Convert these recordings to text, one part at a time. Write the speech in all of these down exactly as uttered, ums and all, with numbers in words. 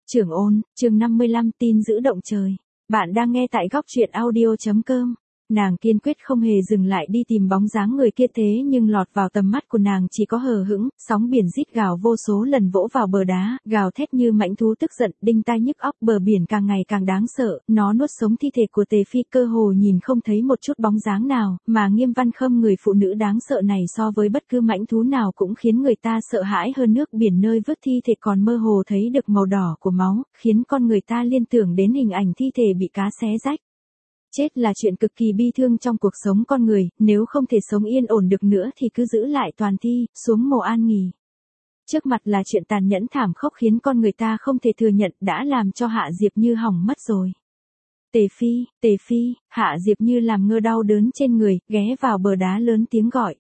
Trưởng ôn, chương năm mươi lăm tin dữ động trời. Bạn đang nghe tại góc truyện audio chấm com. Nàng kiên quyết không hề dừng lại đi tìm bóng dáng người kia, thế nhưng lọt vào tầm mắt của nàng chỉ có hờ hững, sóng biển rít gào vô số lần vỗ vào bờ đá, gào thét như mãnh thú tức giận, đinh tai nhức óc. Bờ biển càng ngày càng đáng sợ, nó nuốt sống thi thể của Tề Phi, cơ hồ nhìn không thấy một chút bóng dáng nào, mà Nghiêm Văn Khâm, người phụ nữ đáng sợ này so với bất cứ mãnh thú nào cũng khiến người ta sợ hãi hơn. Nước biển nơi vớt thi thể còn mơ hồ thấy được màu đỏ của máu, khiến con người ta liên tưởng đến hình ảnh thi thể bị cá xé rách. Chết là chuyện cực kỳ bi thương trong cuộc sống con người, nếu không thể sống yên ổn được nữa thì cứ giữ lại toàn thi, xuống mồ an nghỉ. Trước mặt là chuyện tàn nhẫn thảm khốc khiến con người ta không thể thừa nhận, đã làm cho Hạ Diệp Như hỏng mất rồi. Tề Phi, Tề Phi, Hạ Diệp Như làm ngơ đau đớn trên người, ghé vào bờ đá lớn tiếng gọi.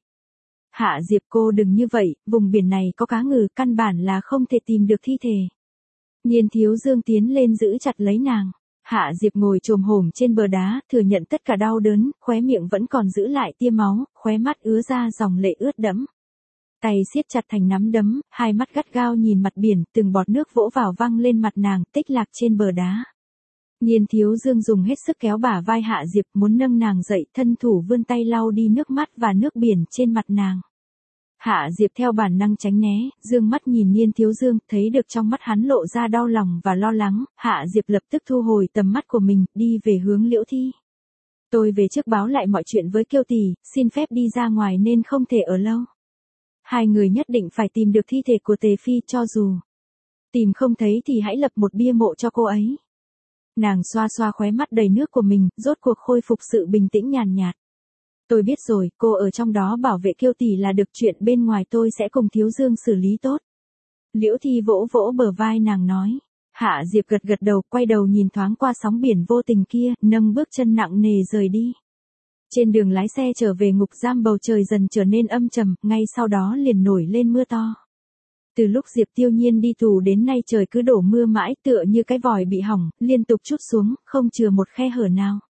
Hạ Diệp, cô đừng như vậy, vùng biển này có cá ngừ, căn bản là không thể tìm được thi thể. Nhiên Thiếu Dương tiến lên giữ chặt lấy nàng. Hạ Diệp ngồi chồm hổm trên bờ đá, thừa nhận tất cả đau đớn, khóe miệng vẫn còn giữ lại tia máu, khóe mắt ứa ra dòng lệ ướt đẫm. Tay siết chặt thành nắm đấm, hai mắt gắt gao nhìn mặt biển, từng bọt nước vỗ vào văng lên mặt nàng, tích lạc trên bờ đá. Nhiên Thiếu Dương dùng hết sức kéo bả vai Hạ Diệp, muốn nâng nàng dậy, thân thủ vươn tay lau đi nước mắt và nước biển trên mặt nàng. Hạ Diệp theo bản năng tránh né, dương mắt nhìn Nhiên Thiếu Dương, thấy được trong mắt hắn lộ ra đau lòng và lo lắng, Hạ Diệp lập tức thu hồi tầm mắt của mình, đi về hướng Liễu Thi. Tôi về trước báo lại mọi chuyện với Kiêu tỷ, xin phép đi ra ngoài nên không thể ở lâu. Hai người nhất định phải tìm được thi thể của Tề Phi, cho dù tìm không thấy thì hãy lập một bia mộ cho cô ấy. Nàng xoa xoa khóe mắt đầy nước của mình, rốt cuộc khôi phục sự bình tĩnh nhàn nhạt. Tôi biết rồi, cô ở trong đó bảo vệ Kiêu tỷ là được, chuyện bên ngoài tôi sẽ cùng Thiếu Dương xử lý tốt. Liễu Thi vỗ vỗ bờ vai nàng nói. Hạ Diệp gật gật đầu, quay đầu nhìn thoáng qua sóng biển vô tình kia, nâng bước chân nặng nề rời đi. Trên đường lái xe trở về ngục giam, bầu trời dần trở nên âm trầm, ngay sau đó liền nổi lên mưa to. Từ lúc Diệp Tiêu Nhiên đi tù đến nay trời cứ đổ mưa mãi, tựa như cái vòi bị hỏng, liên tục trút xuống, không chừa một khe hở nào.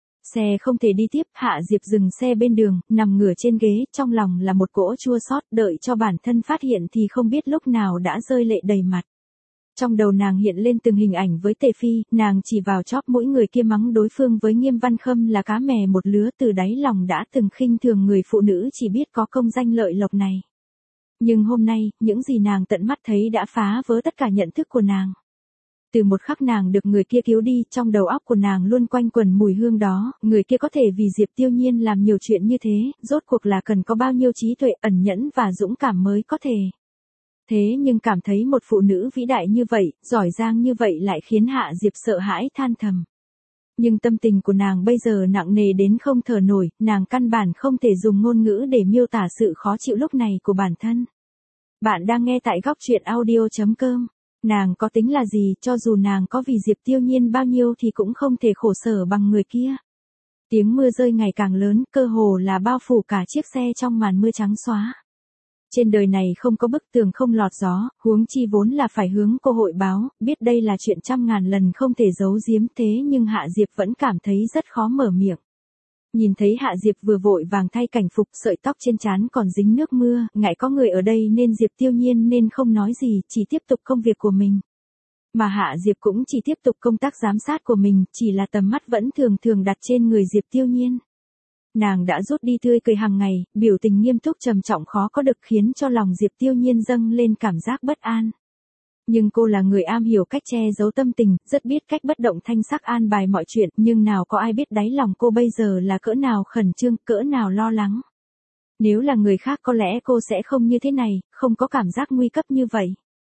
Xe không thể đi tiếp, Hạ Diệp dừng xe bên đường, nằm ngửa trên ghế, trong lòng là một cỗ chua xót, đợi cho bản thân phát hiện thì không biết lúc nào đã rơi lệ đầy mặt. Trong đầu nàng hiện lên từng hình ảnh với Tề Phi, nàng chỉ vào chóp mũi người kia mắng đối phương với Nghiêm Văn Khâm là cá mè một lứa, từ đáy lòng đã từng khinh thường người phụ nữ chỉ biết có công danh lợi lộc này. Nhưng hôm nay, những gì nàng tận mắt thấy đã phá vỡ tất cả nhận thức của nàng. Từ một khắc nàng được người kia cứu đi, trong đầu óc của nàng luôn quanh quẩn mùi hương đó, người kia có thể vì Diệp Tiêu Nhiên làm nhiều chuyện như thế, rốt cuộc là cần có bao nhiêu trí tuệ, ẩn nhẫn và dũng cảm mới có thể. Thế nhưng cảm thấy một phụ nữ vĩ đại như vậy, giỏi giang như vậy lại khiến Hạ Diệp sợ hãi than thầm. Nhưng tâm tình của nàng bây giờ nặng nề đến không thở nổi, nàng căn bản không thể dùng ngôn ngữ để miêu tả sự khó chịu lúc này của bản thân. Bạn đang nghe tại góc truyện audio chấm com. Nàng có tính là gì, cho dù nàng có vì Diệp Tiêu Nhiên bao nhiêu thì cũng không thể khổ sở bằng người kia. Tiếng mưa rơi ngày càng lớn, cơ hồ là bao phủ cả chiếc xe trong màn mưa trắng xóa. Trên đời này không có bức tường không lọt gió, huống chi vốn là phải hướng cô hội báo, biết đây là chuyện trăm ngàn lần không thể giấu giếm, thế nhưng Hạ Diệp vẫn cảm thấy rất khó mở miệng. Nhìn thấy Hạ Diệp vừa vội vàng thay cảnh phục, sợi tóc trên trán còn dính nước mưa, ngại có người ở đây nên Diệp Tiêu Nhiên nên không nói gì, chỉ tiếp tục công việc của mình. Mà Hạ Diệp cũng chỉ tiếp tục công tác giám sát của mình, chỉ là tầm mắt vẫn thường thường đặt trên người Diệp Tiêu Nhiên. Nàng đã rút đi tươi cười hàng ngày, biểu tình nghiêm túc trầm trọng khó có được, khiến cho lòng Diệp Tiêu Nhiên dâng lên cảm giác bất an. Nhưng cô là người am hiểu cách che giấu tâm tình, rất biết cách bất động thanh sắc an bài mọi chuyện, nhưng nào có ai biết đáy lòng cô bây giờ là cỡ nào khẩn trương, cỡ nào lo lắng. Nếu là người khác có lẽ cô sẽ không như thế này, không có cảm giác nguy cấp như vậy.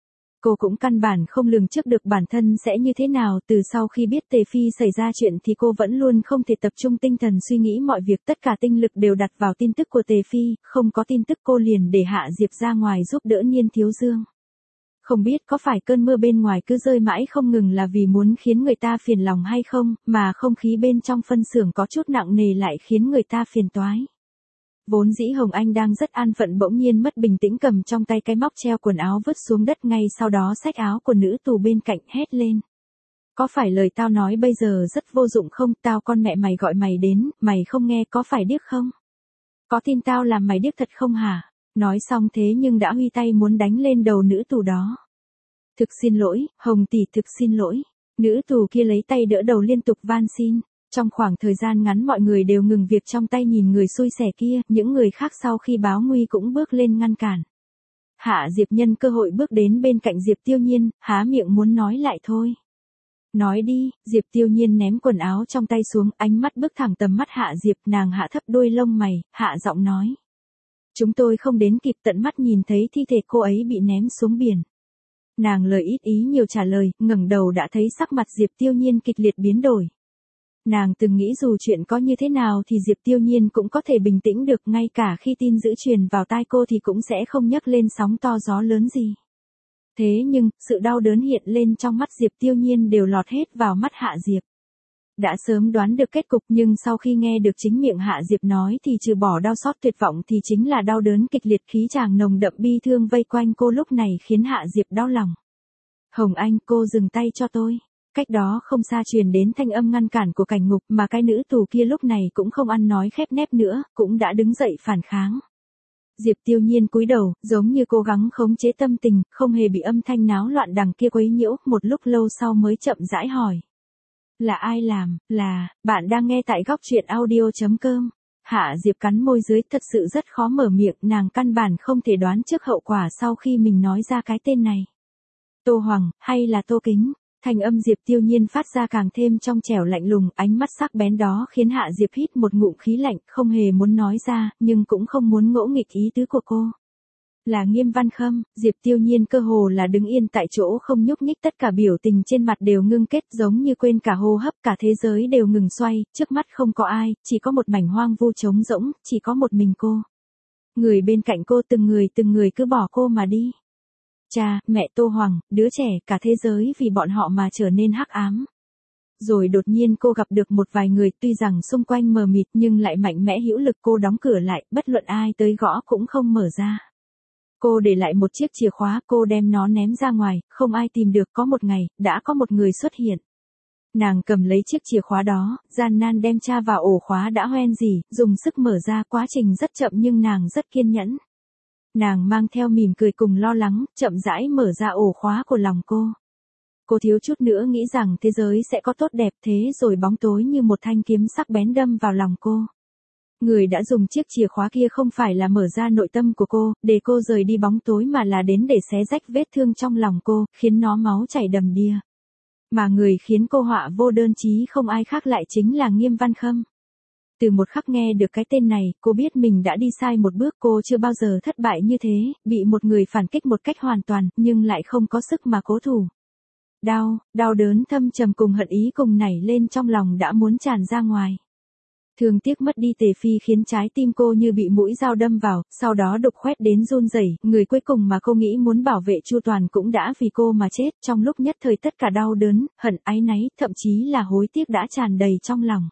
Cô cũng căn bản không lường trước được bản thân sẽ như thế nào, từ sau khi biết Tề Phi xảy ra chuyện thì cô vẫn luôn không thể tập trung tinh thần suy nghĩ mọi việc, tất cả tinh lực đều đặt vào tin tức của Tề Phi, không có tin tức cô liền để Hạ Diệp ra ngoài giúp đỡ Nhiên Thiếu Dương. Không biết có phải cơn mưa bên ngoài cứ rơi mãi không ngừng là vì muốn khiến người ta phiền lòng hay không, mà không khí bên trong phân xưởng có chút nặng nề lại khiến người ta phiền toái. Vốn dĩ Hồng Anh đang rất an phận bỗng nhiên mất bình tĩnh, cầm trong tay cái móc treo quần áo vứt xuống đất, ngay sau đó xách áo của nữ tù bên cạnh hét lên. Có phải lời tao nói bây giờ rất vô dụng không, tao con mẹ mày gọi mày đến, mày không nghe, có phải điếc không? Có tin tao làm mày điếc thật không hả? Nói xong thế nhưng đã huy tay muốn đánh lên đầu nữ tù đó. Thực xin lỗi, Hồng tỷ thực xin lỗi. Nữ tù kia lấy tay đỡ đầu liên tục van xin. Trong khoảng thời gian ngắn mọi người đều ngừng việc trong tay nhìn người xui xẻ kia, những người khác sau khi báo nguy cũng bước lên ngăn cản. Hạ Diệp nhân cơ hội bước đến bên cạnh Diệp Tiêu Nhiên, há miệng muốn nói lại thôi. Nói đi, Diệp Tiêu Nhiên ném quần áo trong tay xuống, ánh mắt bước thẳng tầm mắt Hạ Diệp, nàng hạ thấp đôi lông mày, hạ giọng nói. Chúng tôi không đến kịp tận mắt nhìn thấy thi thể cô ấy bị ném xuống biển. Nàng lời ít ý nhiều trả lời, ngẩng đầu đã thấy sắc mặt Diệp Tiêu Nhiên kịch liệt biến đổi. Nàng từng nghĩ dù chuyện có như thế nào thì Diệp Tiêu Nhiên cũng có thể bình tĩnh được, ngay cả khi tin dữ truyền vào tai cô thì cũng sẽ không nhấc lên sóng to gió lớn gì. Thế nhưng, sự đau đớn hiện lên trong mắt Diệp Tiêu Nhiên đều lọt hết vào mắt Hạ Diệp. Đã sớm đoán được kết cục nhưng sau khi nghe được chính miệng Hạ Diệp nói thì trừ bỏ đau xót tuyệt vọng thì chính là đau đớn kịch liệt, khí chàng nồng đậm bi thương vây quanh cô lúc này khiến Hạ Diệp đau lòng. Hồng Anh, cô dừng tay cho tôi. Cách đó không xa truyền đến thanh âm ngăn cản của Cảnh Ngục, mà cái nữ tù kia lúc này cũng không ăn nói khép nép nữa, cũng đã đứng dậy phản kháng. Diệp Tiêu Nhiên cúi đầu, giống như cố gắng khống chế tâm tình, không hề bị âm thanh náo loạn đằng kia quấy nhiễu, một lúc lâu sau mới chậm rãi hỏi. Là ai làm? Là, bạn đang nghe tại góc truyện audio.com. Hạ Diệp cắn môi dưới, thật sự rất khó mở miệng, nàng căn bản không thể đoán trước hậu quả sau khi mình nói ra cái tên này. Tô Hoàng, hay là Tô Kính? Thanh âm Diệp Tiêu Nhiên phát ra càng thêm trong trẻo lạnh lùng, ánh mắt sắc bén đó khiến Hạ Diệp hít một ngụm khí lạnh, không hề muốn nói ra, nhưng cũng không muốn ngỗ nghịch ý tứ của cô. Là Nghiêm Văn Khâm. Diệp Tiêu Nhiên cơ hồ là đứng yên tại chỗ không nhúc nhích, tất cả biểu tình trên mặt đều ngưng kết, giống như quên cả hô hấp, cả thế giới đều ngừng xoay, trước mắt không có ai, chỉ có một mảnh hoang vu trống rỗng, chỉ có một mình cô. Người bên cạnh cô từng người từng người cứ bỏ cô mà đi. Cha, mẹ, Tô Hoàng, đứa trẻ, cả thế giới vì bọn họ mà trở nên hắc ám. Rồi đột nhiên cô gặp được một vài người, tuy rằng xung quanh mờ mịt nhưng lại mạnh mẽ hữu lực, cô đóng cửa lại, bất luận ai tới gõ cũng không mở ra. Cô để lại một chiếc chìa khóa, cô đem nó ném ra ngoài, không ai tìm được, có một ngày, đã có một người xuất hiện. Nàng cầm lấy chiếc chìa khóa đó, gian nan đem tra vào ổ khóa đã hoen gì, dùng sức mở ra, quá trình rất chậm nhưng nàng rất kiên nhẫn. Nàng mang theo mỉm cười cùng lo lắng, chậm rãi mở ra ổ khóa của lòng cô. Cô thiếu chút nữa nghĩ rằng thế giới sẽ có tốt đẹp, thế rồi bóng tối như một thanh kiếm sắc bén đâm vào lòng cô. Người đã dùng chiếc chìa khóa kia không phải là mở ra nội tâm của cô, để cô rời đi bóng tối, mà là đến để xé rách vết thương trong lòng cô, khiến nó máu chảy đầm đìa. Mà người khiến cô họa vô đơn chí không ai khác lại chính là Nghiêm Văn Khâm. Từ một khắc nghe được cái tên này, cô biết mình đã đi sai một bước, cô chưa bao giờ thất bại như thế, bị một người phản kích một cách hoàn toàn, nhưng lại không có sức mà cố thủ. Đau, đau đớn thâm trầm cùng hận ý cùng nảy lên trong lòng đã muốn tràn ra ngoài. Thương tiếc mất đi Tề Phi khiến trái tim cô như bị mũi dao đâm vào, sau đó đục khoét đến run rẩy, người cuối cùng mà cô nghĩ muốn bảo vệ chu toàn cũng đã vì cô mà chết, trong lúc nhất thời tất cả đau đớn, hận, áy náy, thậm chí là hối tiếc đã tràn đầy trong lòng.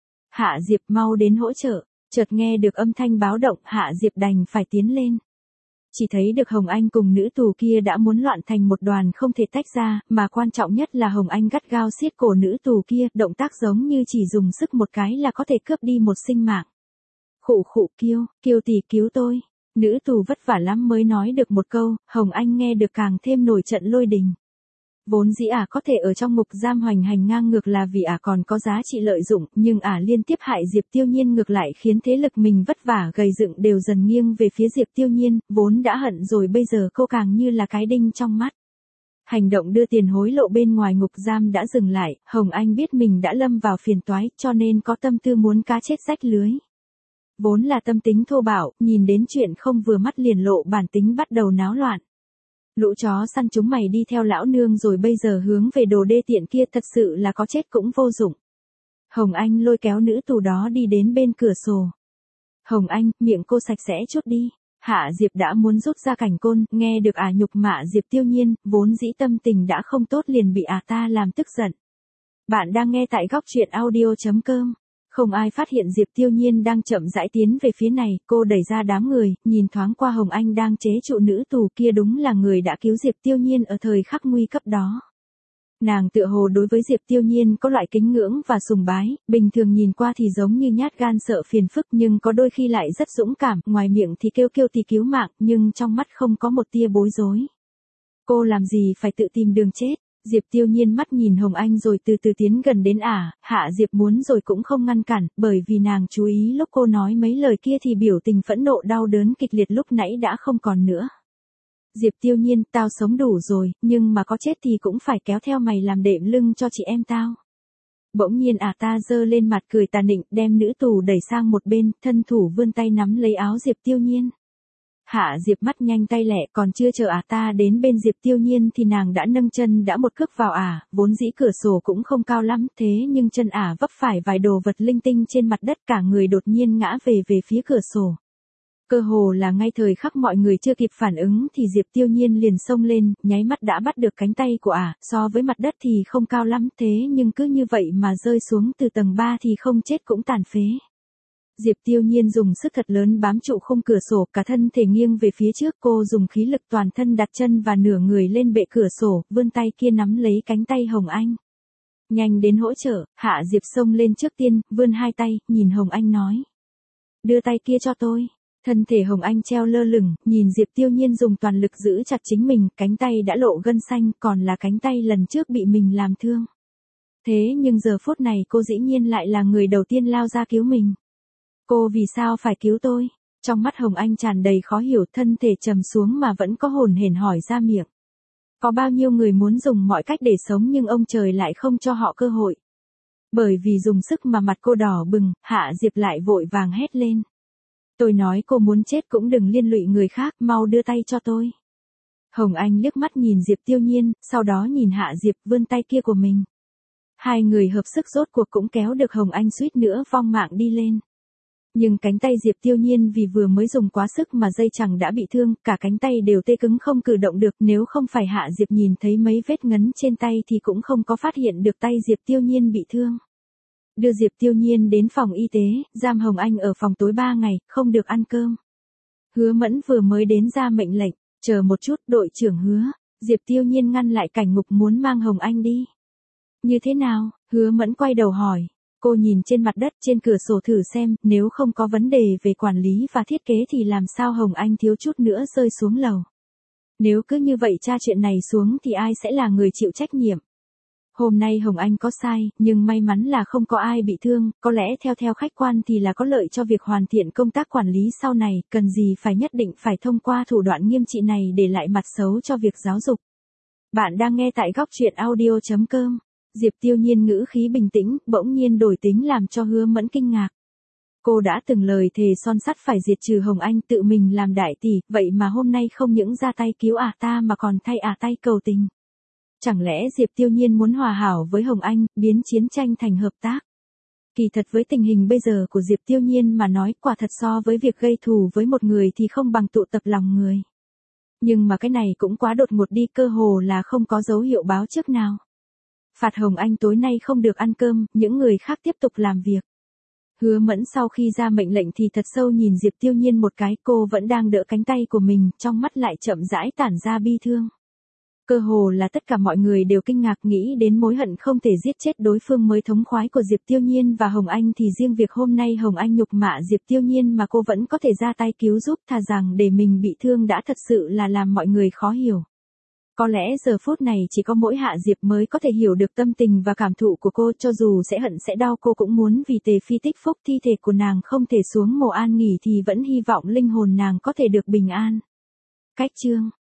Hạ Diệp, mau đến hỗ trợ. Chợt nghe được âm thanh báo động, Hạ Diệp đành phải tiến lên. Chỉ thấy được Hồng Anh cùng nữ tù kia đã muốn loạn thành một đoàn không thể tách ra, mà quan trọng nhất là Hồng Anh gắt gao siết cổ nữ tù kia, động tác giống như chỉ dùng sức một cái là có thể cướp đi một sinh mạng. Khụ khụ, Kiêu, Kiêu tỷ cứu tôi. Nữ tù vất vả lắm mới nói được một câu, Hồng Anh nghe được càng thêm nổi trận lôi đình. Vốn dĩ ả à có thể ở trong ngục giam hoành hành ngang ngược là vì ả à còn có giá trị lợi dụng, nhưng ả à liên tiếp hại Diệp Tiêu Nhiên ngược lại khiến thế lực mình vất vả gầy dựng đều dần nghiêng về phía Diệp Tiêu Nhiên, vốn đã hận rồi bây giờ cô càng như là cái đinh trong mắt. Hành động đưa tiền hối lộ bên ngoài ngục giam đã dừng lại, Hồng Anh biết mình đã lâm vào phiền toái, cho nên có tâm tư muốn cá chết rách lưới. Vốn là tâm tính thô bạo, nhìn đến chuyện không vừa mắt liền lộ bản tính bắt đầu náo loạn. Lũ chó săn chúng mày đi theo lão nương rồi bây giờ hướng về đồ đê tiện kia, thật sự là có chết cũng vô dụng. Hồng Anh lôi kéo nữ tù đó đi đến bên cửa sổ. Hồng Anh, miệng cô sạch sẽ chút đi. Hạ Diệp đã muốn rút ra cảnh côn, nghe được ả nhục mạ Diệp Tiêu Nhiên, vốn dĩ tâm tình đã không tốt liền bị ả ta làm tức giận. Bạn đang nghe tại góc truyện audio.com. Không ai phát hiện Diệp Tiêu Nhiên đang chậm rãi tiến về phía này, cô đẩy ra đám người, nhìn thoáng qua Hồng Anh đang chế trụ nữ tù kia, đúng là người đã cứu Diệp Tiêu Nhiên ở thời khắc nguy cấp đó. Nàng tựa hồ đối với Diệp Tiêu Nhiên có loại kính ngưỡng và sùng bái, bình thường nhìn qua thì giống như nhát gan sợ phiền phức nhưng có đôi khi lại rất dũng cảm, ngoài miệng thì kêu kêu thì cứu mạng, nhưng trong mắt không có một tia bối rối. Cô làm gì phải tự tìm đường chết? Diệp Tiêu Nhiên mắt nhìn Hồng Anh rồi từ từ tiến gần đến ả, Hạ Diệp muốn rồi cũng không ngăn cản, bởi vì nàng chú ý lúc cô nói mấy lời kia thì biểu tình phẫn nộ đau đớn kịch liệt lúc nãy đã không còn nữa. Diệp Tiêu Nhiên, tao sống đủ rồi, nhưng mà có chết thì cũng phải kéo theo mày làm đệm lưng cho chị em tao. Bỗng nhiên ả ta giơ lên mặt cười tà nịnh, đem nữ tù đẩy sang một bên, thân thủ vươn tay nắm lấy áo Diệp Tiêu Nhiên. Hạ Diệp mắt nhanh tay lẹ, còn chưa chờ ả ta đến bên Diệp Tiêu Nhiên thì nàng đã nâng chân đã một cước vào ả, vốn dĩ cửa sổ cũng không cao lắm, thế nhưng chân ả vấp phải vài đồ vật linh tinh trên mặt đất, cả người đột nhiên ngã về về phía cửa sổ. Cơ hồ là ngay thời khắc mọi người chưa kịp phản ứng thì Diệp Tiêu Nhiên liền xông lên, nháy mắt đã bắt được cánh tay của ả, so với mặt đất thì không cao lắm, thế nhưng cứ như vậy mà rơi xuống từ tầng ba thì không chết cũng tàn phế. Diệp Tiêu Nhiên dùng sức thật lớn bám trụ khung cửa sổ, cả thân thể nghiêng về phía trước, cô dùng khí lực toàn thân đặt chân và nửa người lên bệ cửa sổ, vươn tay kia nắm lấy cánh tay Hồng Anh. Nhanh đến hỗ trợ, Hạ Diệp xông lên trước tiên, vươn hai tay, nhìn Hồng Anh nói. Đưa tay kia cho tôi. Thân thể Hồng Anh treo lơ lửng, nhìn Diệp Tiêu Nhiên dùng toàn lực giữ chặt chính mình, cánh tay đã lộ gân xanh, còn là cánh tay lần trước bị mình làm thương. Thế nhưng giờ phút này cô dĩ nhiên lại là người đầu tiên lao ra cứu mình. Cô vì sao phải cứu tôi? Trong mắt Hồng Anh tràn đầy khó hiểu, thân thể trầm xuống mà vẫn có hồn hển hỏi ra miệng. Có bao nhiêu người muốn dùng mọi cách để sống nhưng ông trời lại không cho họ cơ hội. Bởi vì dùng sức mà mặt cô đỏ bừng, Hạ Diệp lại vội vàng hét lên. Tôi nói cô muốn chết cũng đừng liên lụy người khác, mau đưa tay cho tôi. Hồng Anh liếc mắt nhìn Diệp Tiêu Nhiên, sau đó nhìn Hạ Diệp vươn tay kia của mình. Hai người hợp sức rốt cuộc cũng kéo được Hồng Anh suýt nữa vong mạng đi lên. Nhưng cánh tay Diệp Tiêu Nhiên vì vừa mới dùng quá sức mà dây chằng đã bị thương, cả cánh tay đều tê cứng không cử động được, nếu không phải Hạ Diệp nhìn thấy mấy vết ngấn trên tay thì cũng không có phát hiện được tay Diệp Tiêu Nhiên bị thương. Đưa Diệp Tiêu Nhiên đến phòng y tế, giam Hồng Anh ở phòng tối ba ngày, không được ăn cơm. Hứa Mẫn vừa mới đến ra mệnh lệnh, chờ một chút, đội trưởng Hứa. Diệp Tiêu Nhiên ngăn lại cảnh ngục muốn mang Hồng Anh đi. Như thế nào? Hứa Mẫn quay đầu hỏi. Cô nhìn trên mặt đất trên cửa sổ thử xem, nếu không có vấn đề về quản lý và thiết kế thì làm sao Hồng Anh thiếu chút nữa rơi xuống lầu. Nếu cứ như vậy tra chuyện này xuống thì ai sẽ là người chịu trách nhiệm? Hôm nay Hồng Anh có sai, nhưng may mắn là không có ai bị thương, có lẽ theo theo khách quan thì là có lợi cho việc hoàn thiện công tác quản lý sau này, cần gì phải nhất định phải thông qua thủ đoạn nghiêm trị này để lại mặt xấu cho việc giáo dục. Bạn đang nghe tại góc truyện audio chấm com. Diệp Tiêu Nhiên ngữ khí bình tĩnh, bỗng nhiên đổi tính làm cho Hứa Mẫn kinh ngạc. Cô đã từng lời thề son sắt phải diệt trừ Hồng Anh, tự mình làm đại tỷ, vậy mà hôm nay không những ra tay cứu ả ta mà còn thay ả tay cầu tình. Chẳng lẽ Diệp Tiêu Nhiên muốn hòa hảo với Hồng Anh, biến chiến tranh thành hợp tác? Kỳ thật với tình hình bây giờ của Diệp Tiêu Nhiên mà nói, quả thật so với việc gây thù với một người thì không bằng tụ tập lòng người. Nhưng mà cái này cũng quá đột ngột đi, cơ hồ là không có dấu hiệu báo trước nào. Phạt Hồng Anh tối nay không được ăn cơm, những người khác tiếp tục làm việc. Hứa Mẫn sau khi ra mệnh lệnh thì thật sâu nhìn Diệp Tiêu Nhiên một cái, cô vẫn đang đỡ cánh tay của mình, trong mắt lại chậm rãi tản ra bi thương. Cơ hồ là tất cả mọi người đều kinh ngạc, nghĩ đến mối hận không thể giết chết đối phương mới thống khoái của Diệp Tiêu Nhiên và Hồng Anh thì riêng việc hôm nay Hồng Anh nhục mạ Diệp Tiêu Nhiên mà cô vẫn có thể ra tay cứu giúp, thà rằng để mình bị thương đã thật sự là làm mọi người khó hiểu. Có lẽ giờ phút này chỉ có mỗi Hạ Diệp mới có thể hiểu được tâm tình và cảm thụ của cô, cho dù sẽ hận sẽ đau cô cũng muốn vì Tề Phi tích phúc thi thể của nàng không thể xuống mồ an nghỉ thì vẫn hy vọng linh hồn nàng có thể được bình an. Cách chương